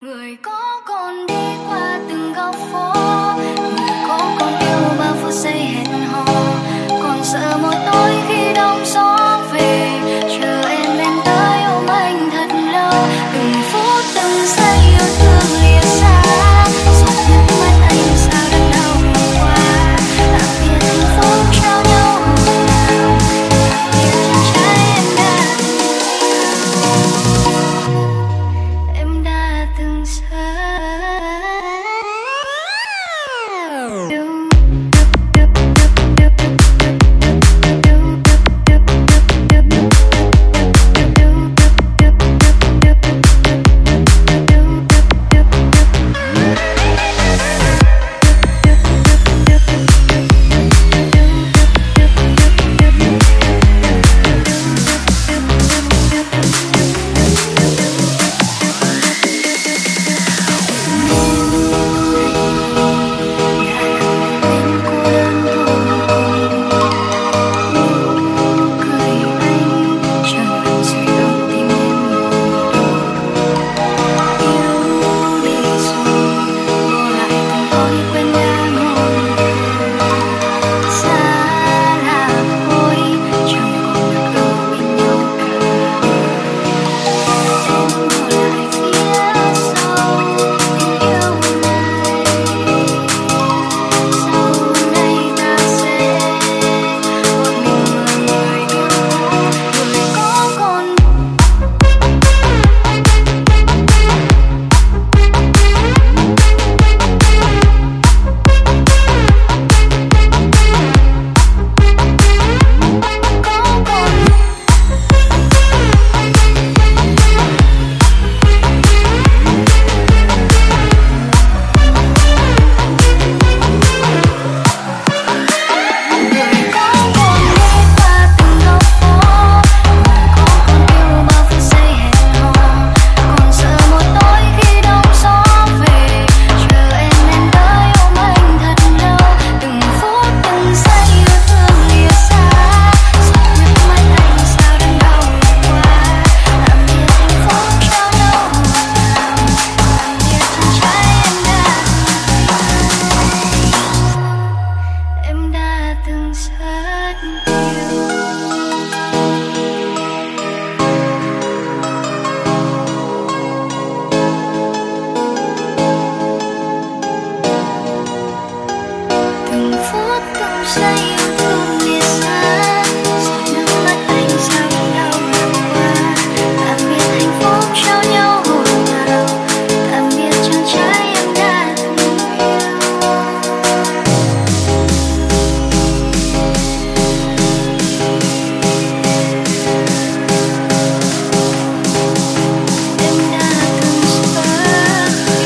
Người có con đi qua từng góc phố, người có con yêu bao phút giây hẹn hò, còn sợ một tối khi đông gió về, chờ em lên tới ôm anh thật lâu. Từng phút từng giây yêu thương lìa xa, giọt nước mắt anh sao đớn đau lòng qua. Tạm biệt hạnh phúc trao nhau hôn nào, tạm biệt chàng trai em đã từng sợ.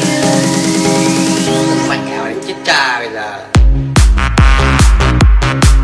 Mày ngạo chết cha bây giờ.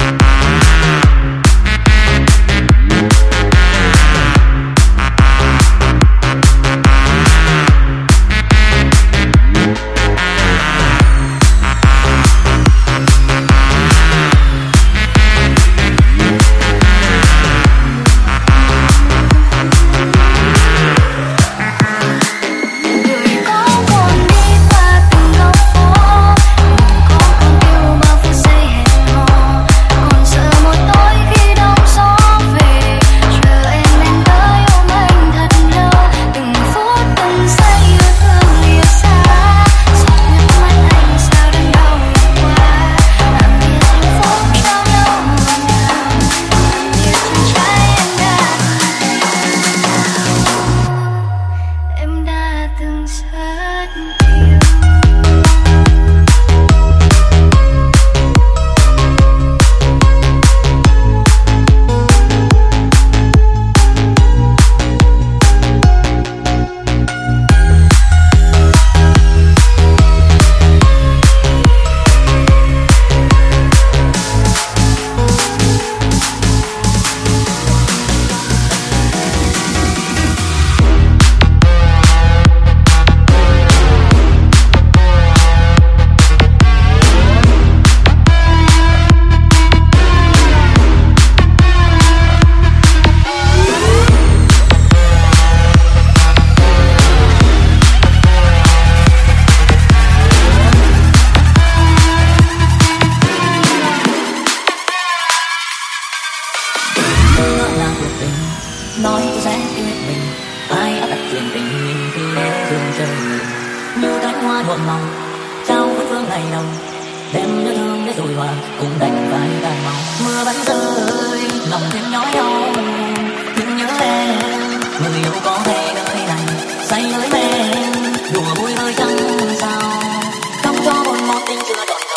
trời như cánh hoa nhuộm màu trao vấn vương ngày đầu đem nhớ thương để rồi hòa cùng đành vai tan màu mưa vẫn rơi lòng thêm nhói đau nhưng nhớ em người yêu có thể nơi này say lưới men đùa vui hơi chẳng sao không cho một tình chưa trọn cầu.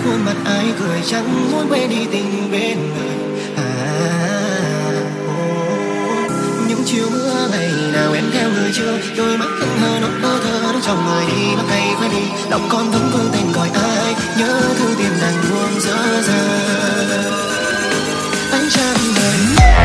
khuôn mặt ai cười, chẳng muốn quên đi tình bên người. Những chiều mưa ngày nào em theo người chưa, đôi mắt hững hờ nốt bơ thơ đứng trong người đi mà ngày quên đi. Lòng con vẫn vương tên gọi ai, nhớ thương tim đành buông dở dang. Ánh trăng đời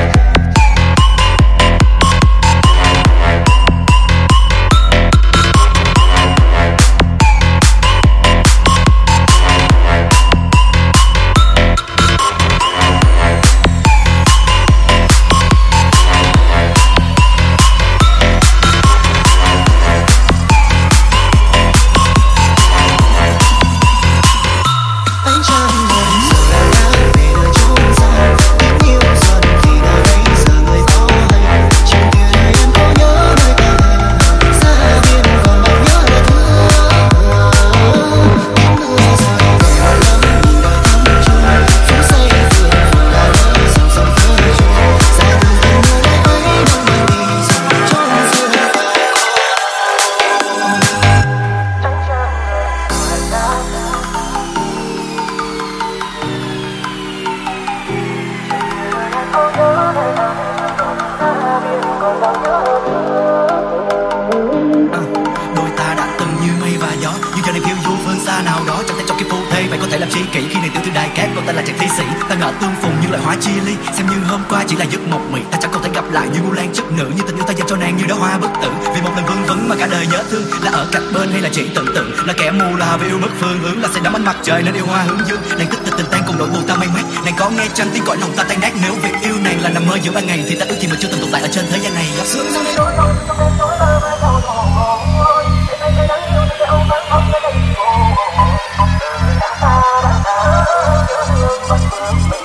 trời nên yêu hoa hướng dương, nàng tích tình tan cùng nỗi buồn ta mây mát. Nàng có nghe chăng tiếng gọi lòng ta tan nát, nếu việc yêu nàng là nằm mơ giữa ban ngày thì ta ước gì mà chưa từng tồn tại ở trên thế gian này. Sương ra đây đôi đôi trong đêm tối mơ mơ sầu ôi, đêm nay cây nắng yêu thì sẽ ôm vẫn ôm cái đầy đã xa nhớ thương vẫn vương mình.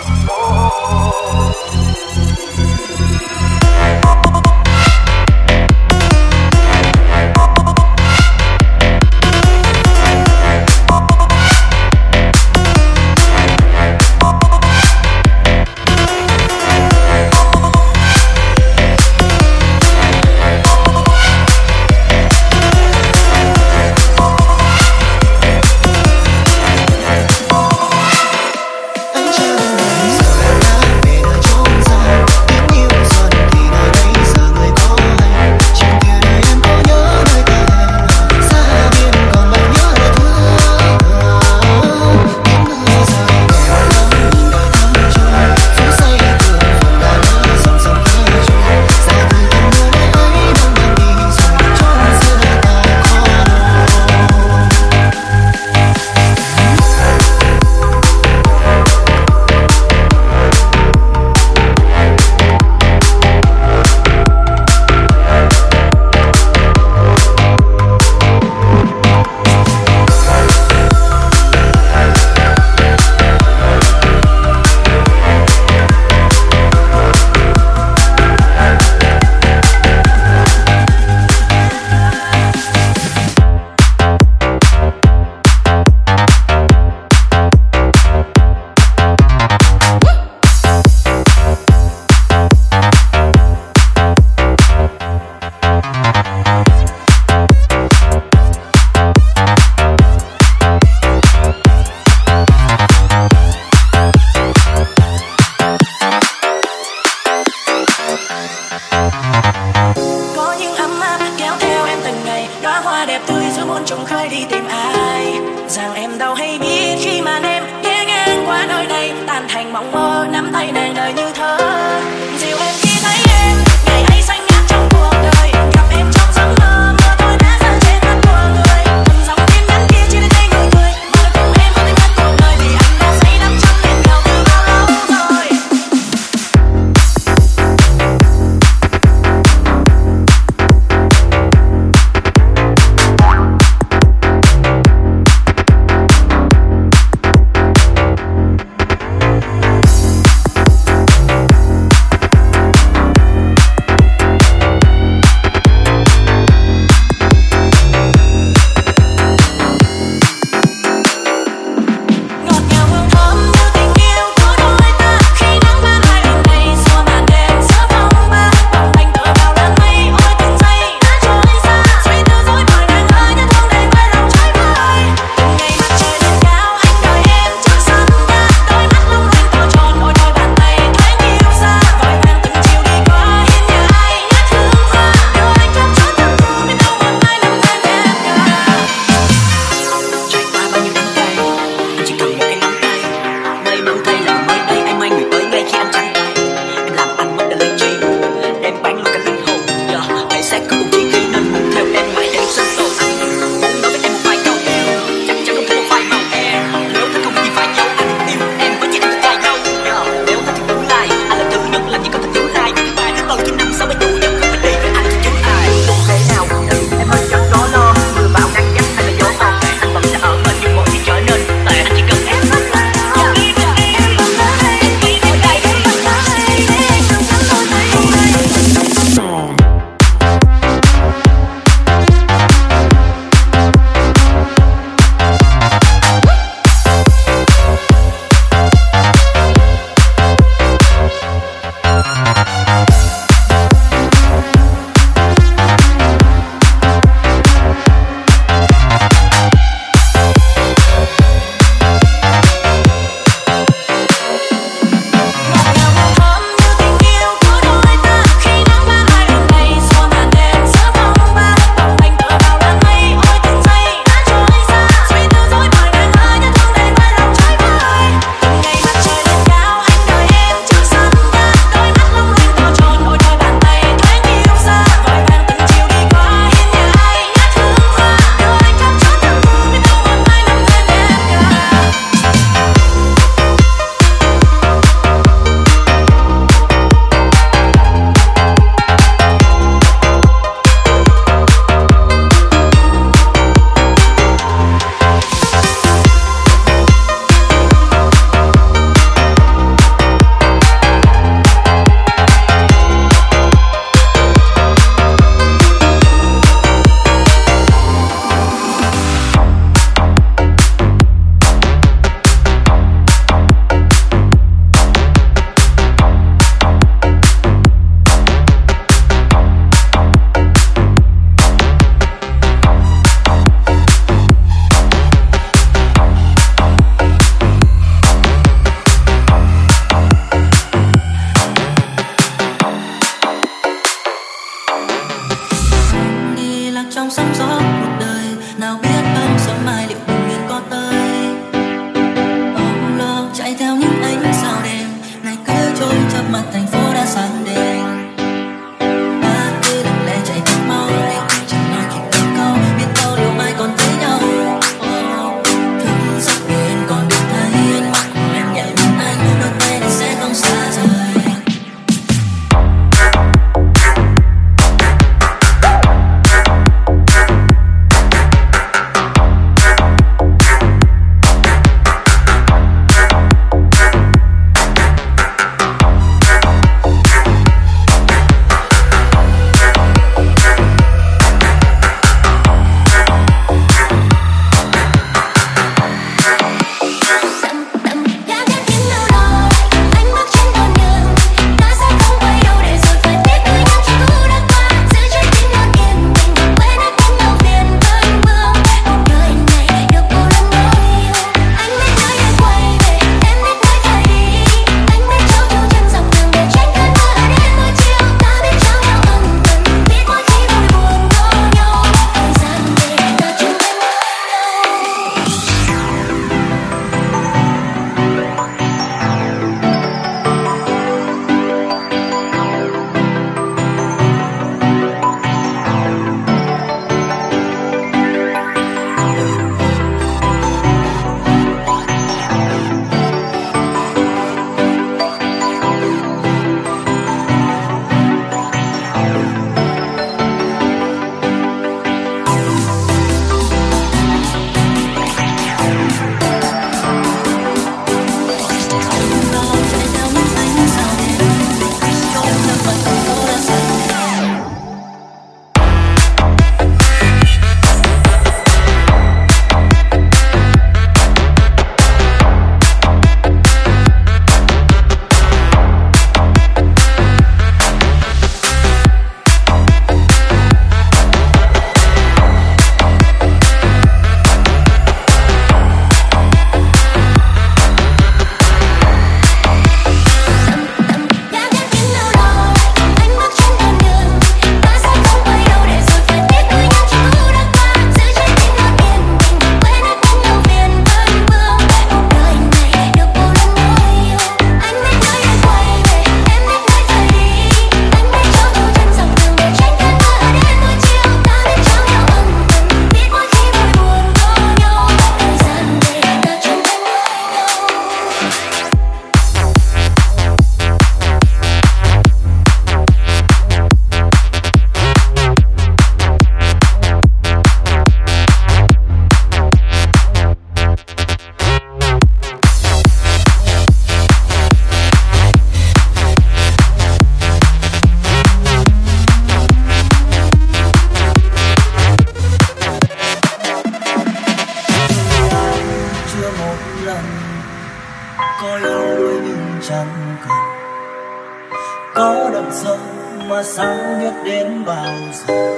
có yêu nhưng chẳng cần có đậm sâu mà sao biết đến bao giờ.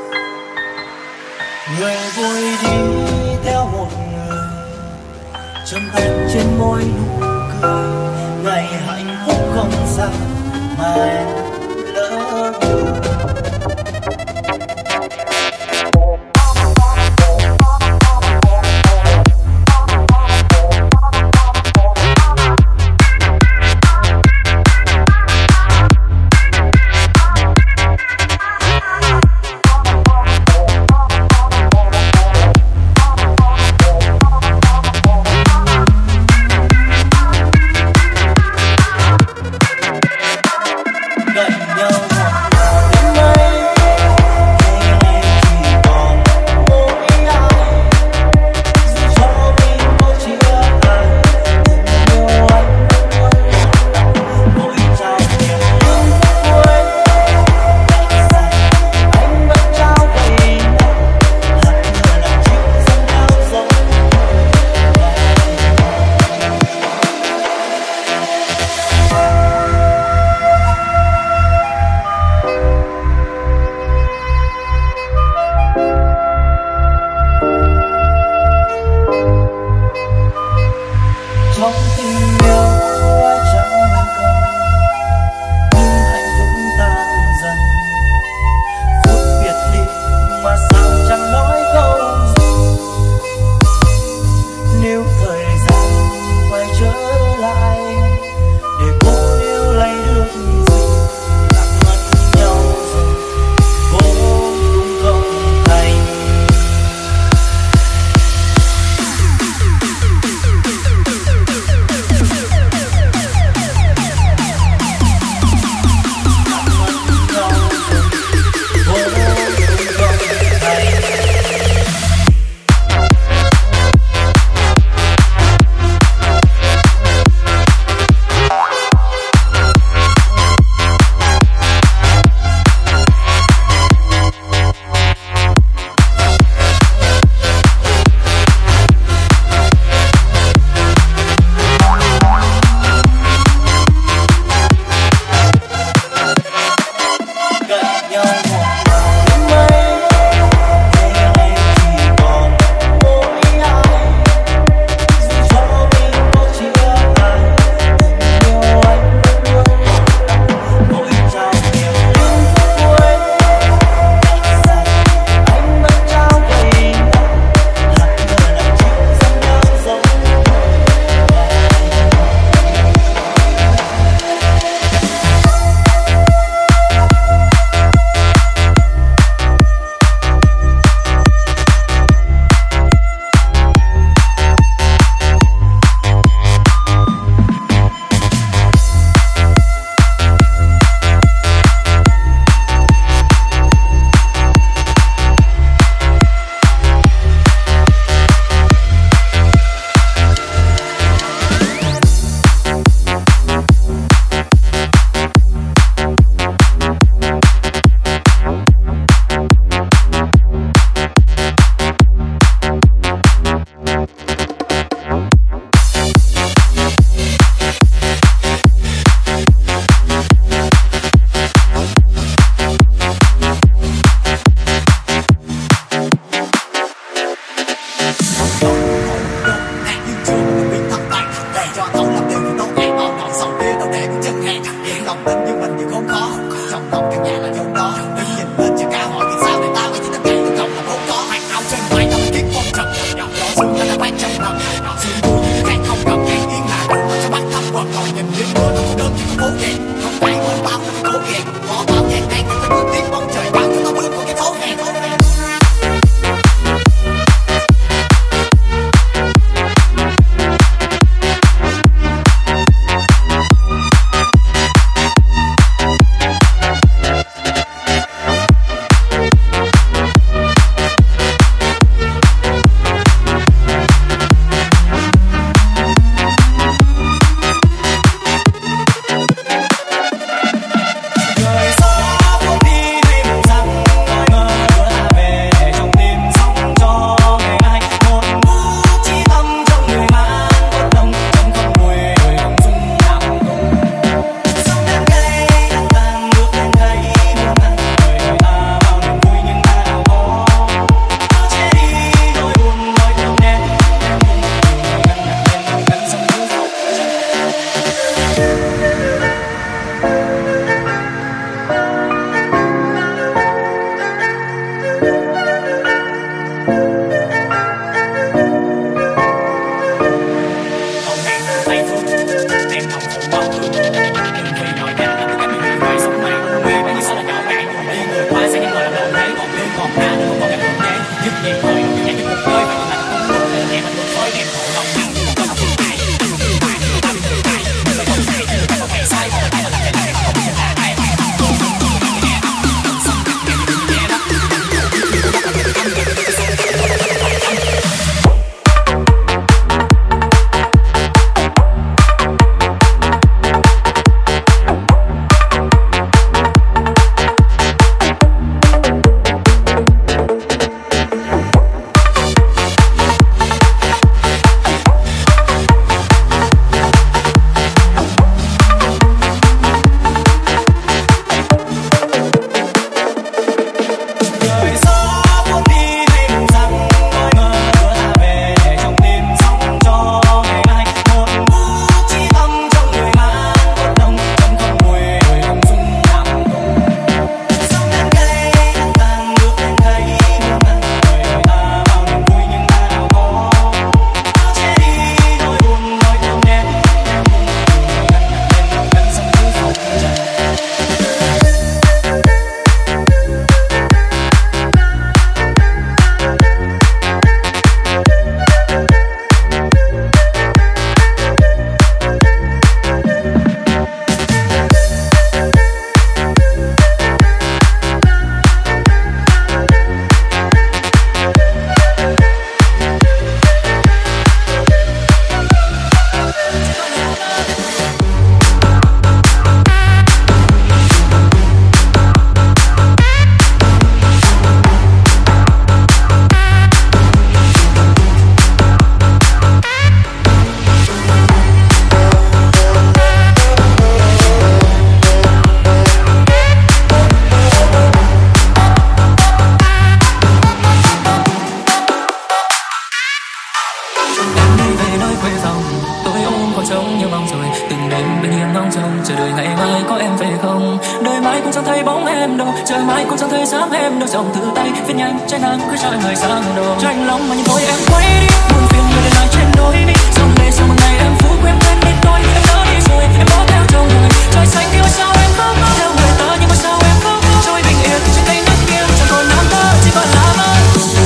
Người vui đi theo một người trông anh trên môi nụ cười, ngày hạnh phúc không xa mà em lỡ đường. sống như mong rồi, từng đêm bình yên ngóng trông chờ đợi ngày mai có em về không. Đời mai cũng chẳng thấy bóng em đâu, trời mai cũng chẳng thấy dáng em đâu. Dòng thư tay viết nhanh trái nắng cứ trôi người sang đầu. Cho anh lòng mà nhìn thôi em quay đi, buồn phiền người để lại trên đôi mi. Dòng lệ sau một ngày em phú quên quên đi tôi, em đã đi rồi em bỏ theo chồng người. Trời xanh kêu sao em khóc theo người ta nhưng mà sao em khóc trôi bình yên trên cây nước kia chẳng còn nam thơ chỉ còn lá mơ.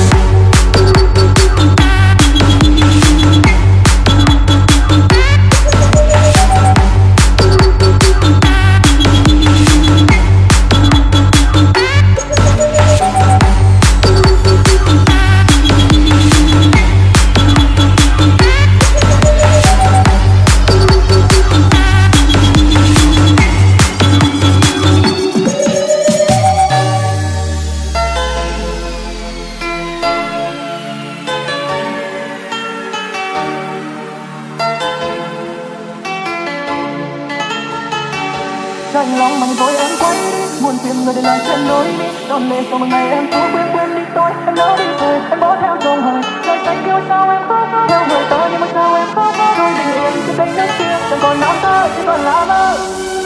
Anh lòng mà rồi em quay đi, buồn phiền người để lại trên đôi mi. Đón lệ sau một ngày em phú quên quên đi tôi, em đã đi rồi em bỏ theo dòng hơi. Trời xanh kêu sao em khóc theo người ta nhưng mà sao em khóc trôi bình yên trên cây nước kia chẳng còn nắng thơ chỉ còn lá mơ.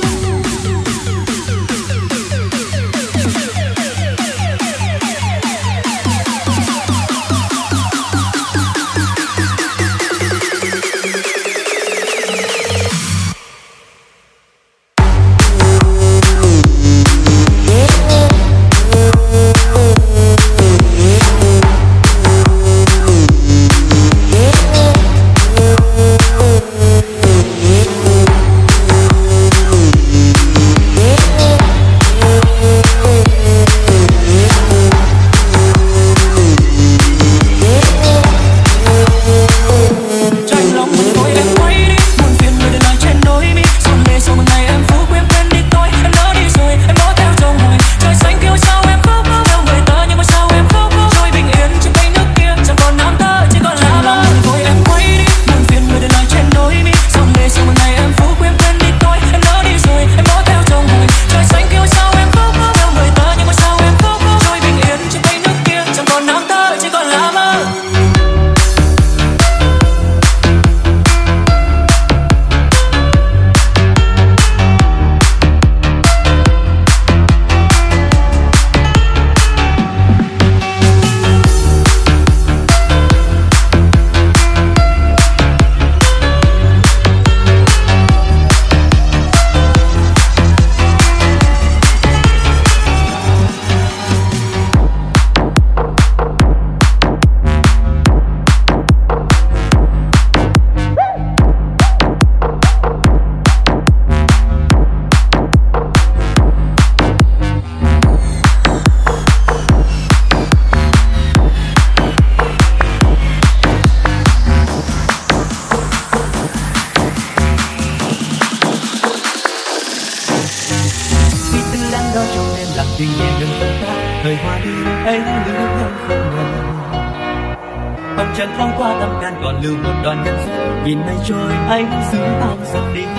Nhìn mây trôi anh giữ tan dần đi.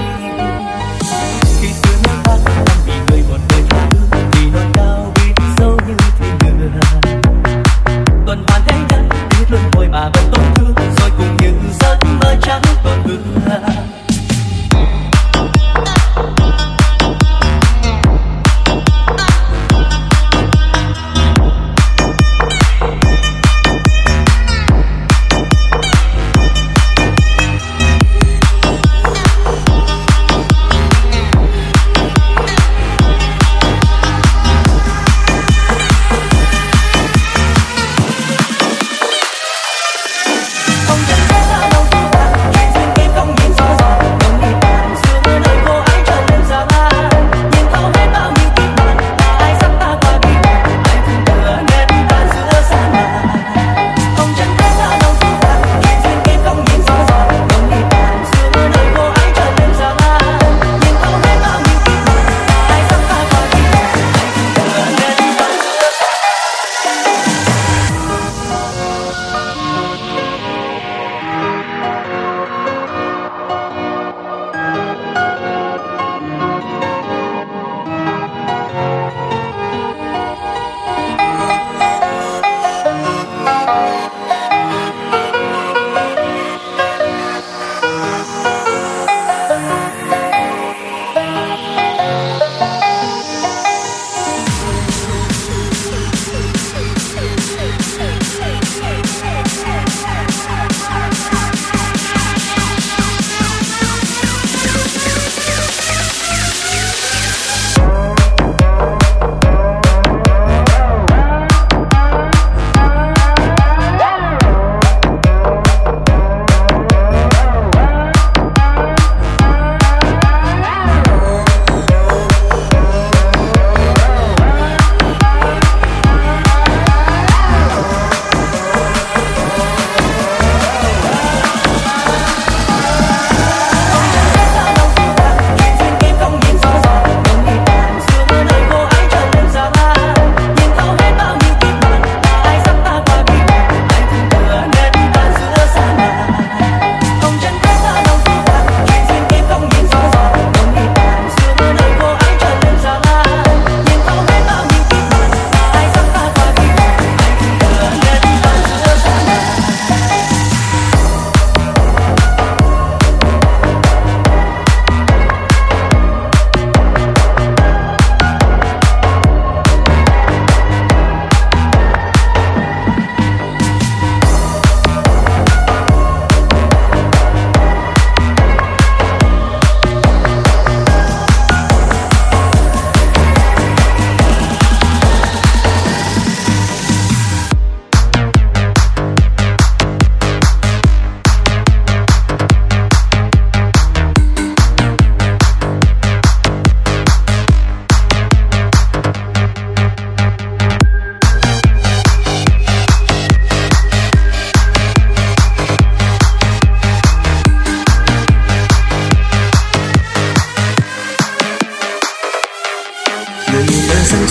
Khi xưa nhớ ta làm vì người một đời tha thứ, vì non cao biết sâu như thiên đường. Tuần hoàn thế nhân biết luân hồi mà vẫn tổn thương, rồi cùng những giấc mơ chẳng còn hứa.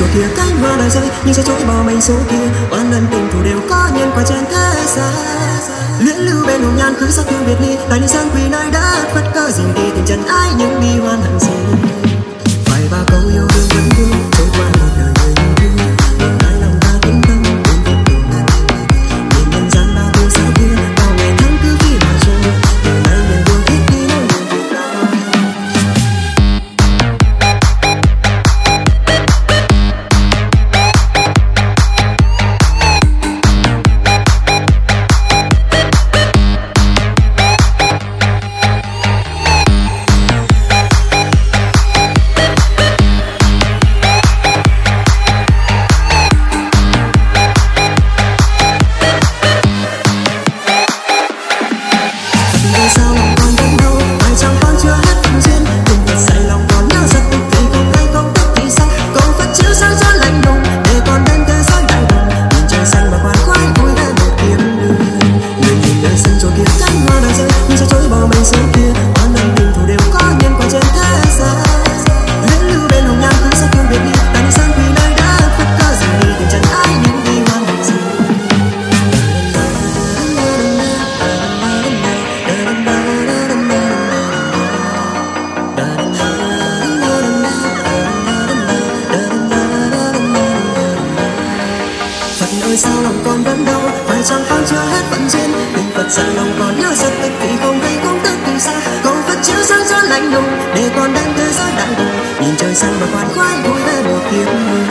chỗ kia cánh hoa đã rơi nhưng sẽ chối bỏ mình số kia. Oan ân tình thù đều có nhân quả trên thế gian. Luyến lưu bên hồng nhan cứ sắc thương biệt ly, tại đi sang quỳ nơi đất phất cờ dình đi tình trần ai những bi hoan hận gì. Vài ba câu yêu đương vẫn thương trôi qua một đời người như thương. Một ai lòng ta tĩnh tâm đến việc đầu ngàn. Nhìn nhân gian bao thu xa kia, bao ngày tháng cứ khi mà trôi. Từ nay niềm buồn ít đi nỗi buồn việc đau. Sao lòng còn vẫn đau, phải chăng con chưa hết phận duyên. Tình Phật dạy lòng còn nhớ giật tích vì không gây công tức từ xa. Cầu Phật chiếu sáng gió lạnh lùng để con đến thế giới đại đồng. Nhìn trời xanh và khoan khoái vui vẻ một kiếp người.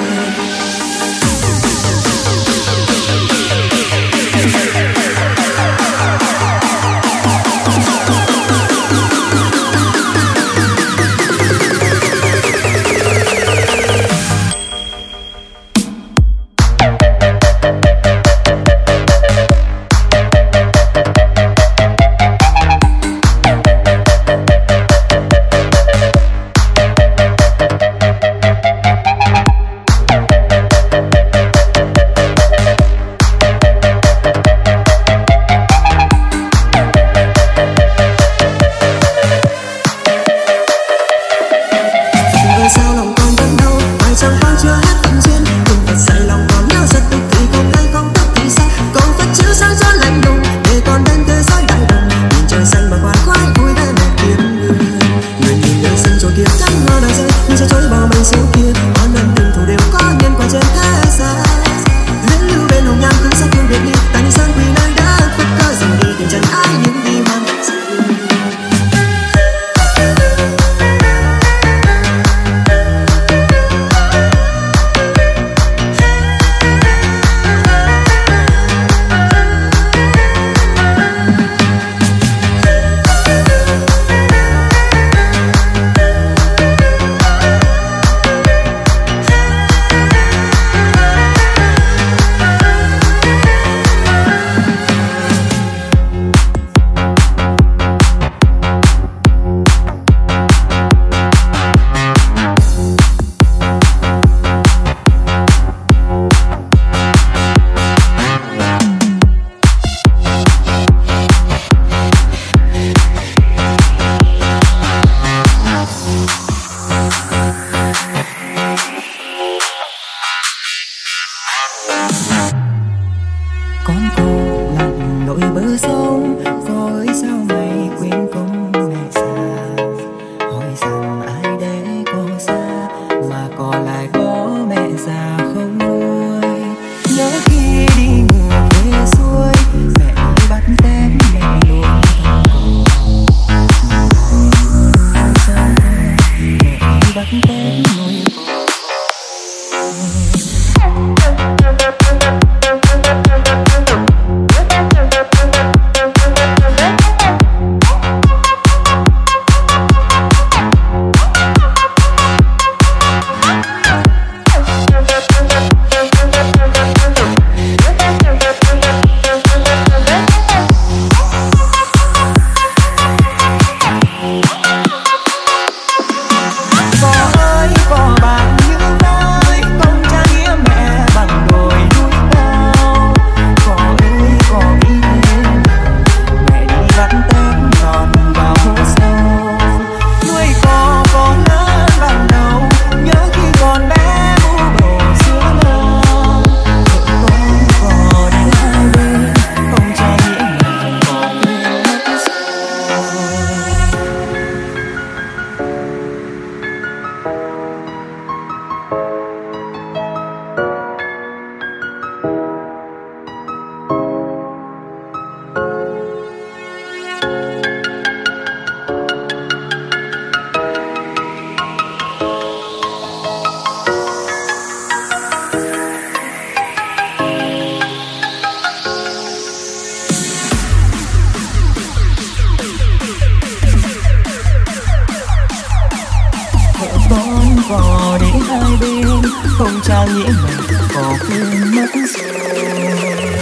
Gió bên, không trang nghĩa mà có quên mất rồi.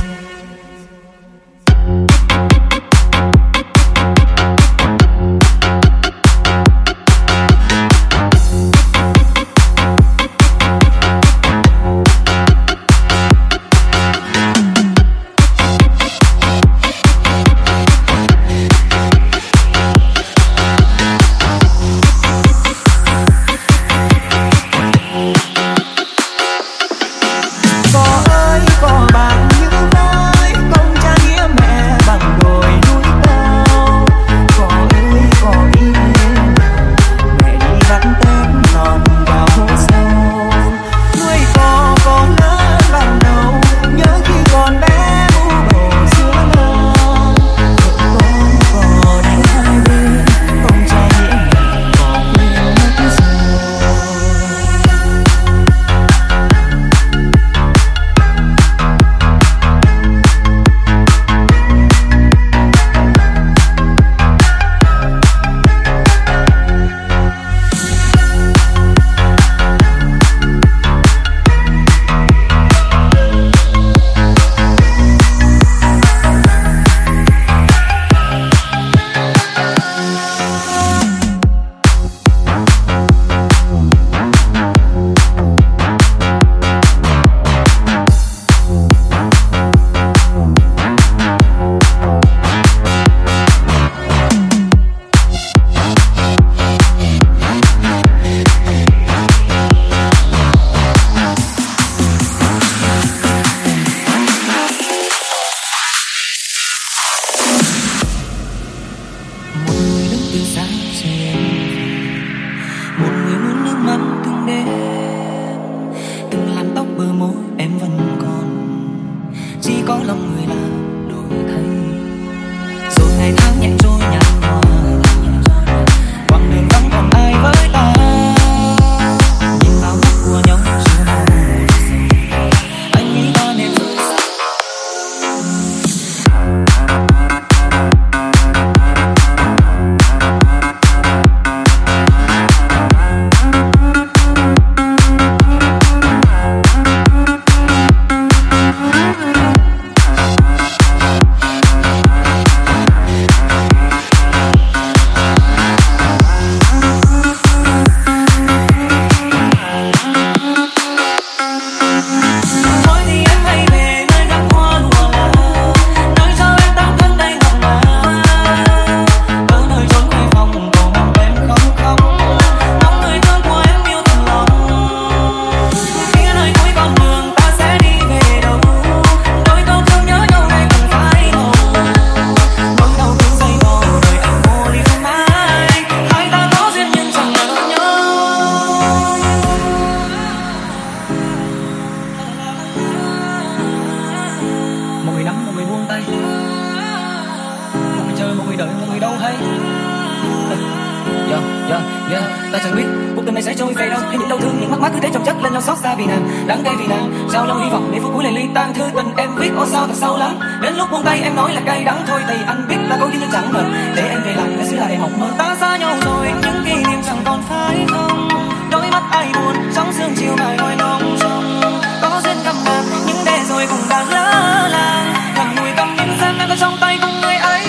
Ta chẳng biết cuộc tình này sẽ trôi về đâu, hay những đau thương, những mất mát cứ thế chồng chất lên nhau xót xa vì nàng, đắng cay vì nàng. Sao lâu hy vọng để phút cuối này ly tan, thư tình em viết ô sao thật sâu lắm. Đến lúc buông tay em nói là cay đắng thôi, thì anh biết là có duyên chẳng ngờ để em về lại để xứ lại mộng mơ. Ta xa nhau rồi, những kỷ niệm chẳng còn phải không? Đôi mắt ai buồn, sóng sương chiều mai ngoài nông sông. Có duyên gặp nàng, nhưng để rồi cũng đang lỡ làng. Thầm mùi căm những gian đang có trong tay cùng người ấy.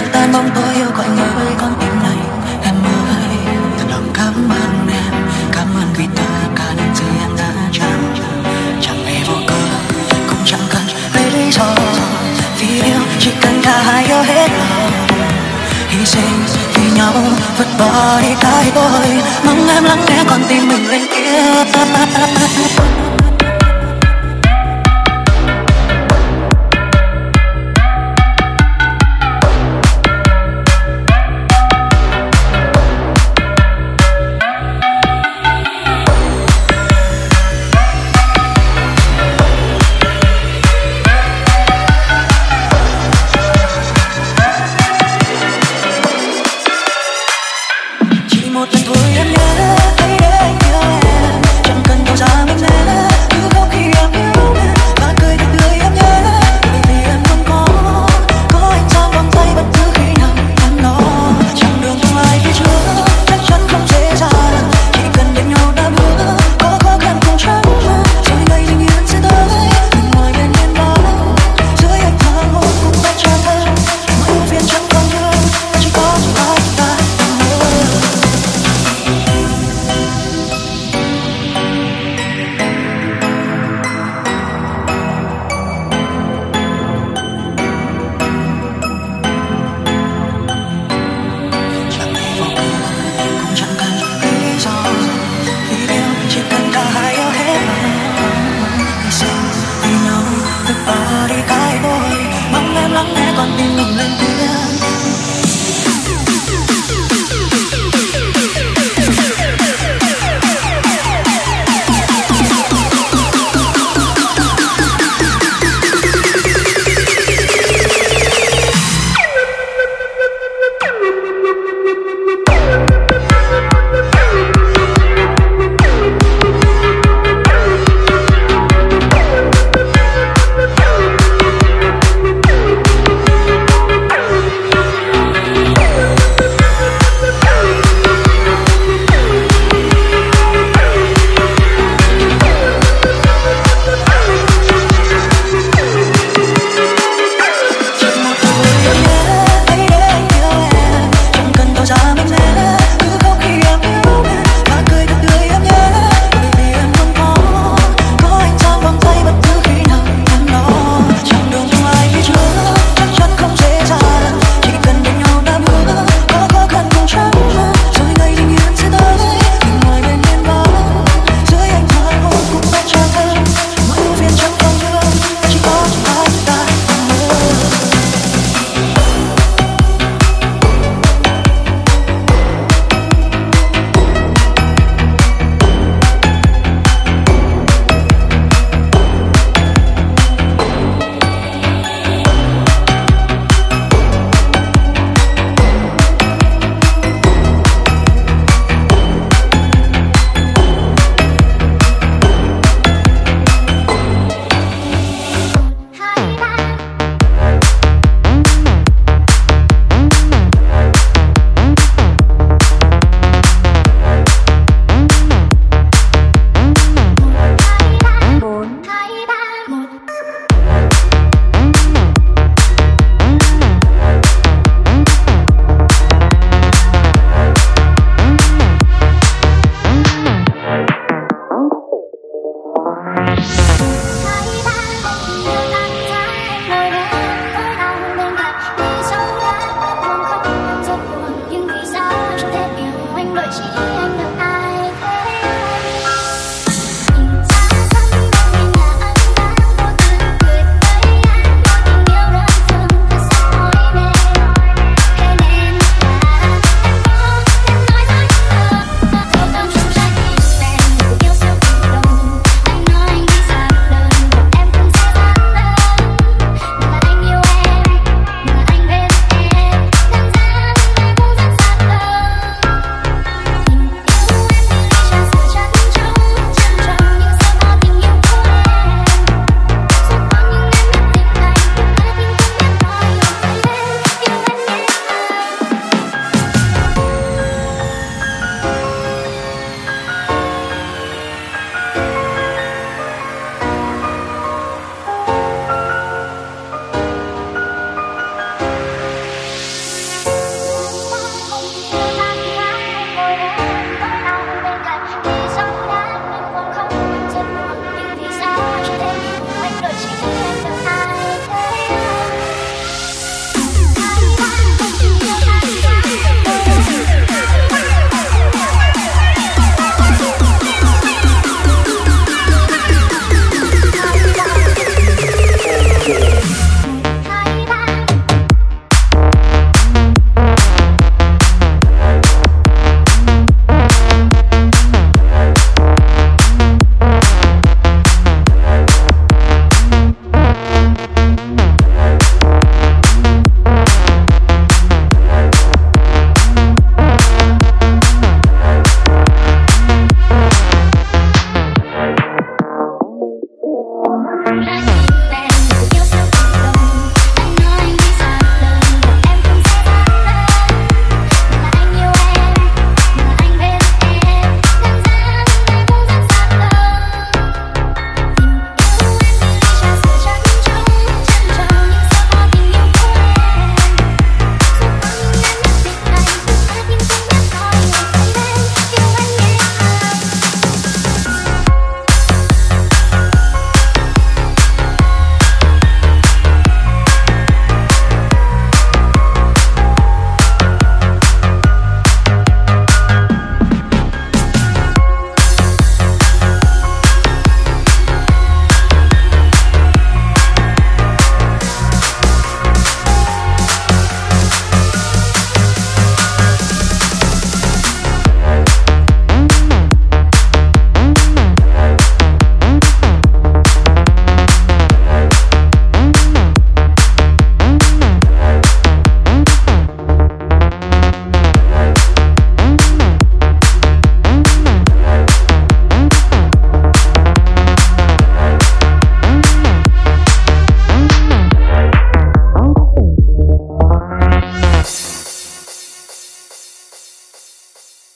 tan bóng tối yêu gọi người ơi con tim này em ơi. Thật lòng cảm ơn em, cảm ơn vì tất cả những gì em đã chẳng hề vô cớ, cũng chẳng cần lấy lý do. Vì yêu chỉ cần cả hai yêu hết lòng, hy sinh vì nhau vứt bỏ đi cái tôi. Mong em lắng nghe con tim mình lên tiếng.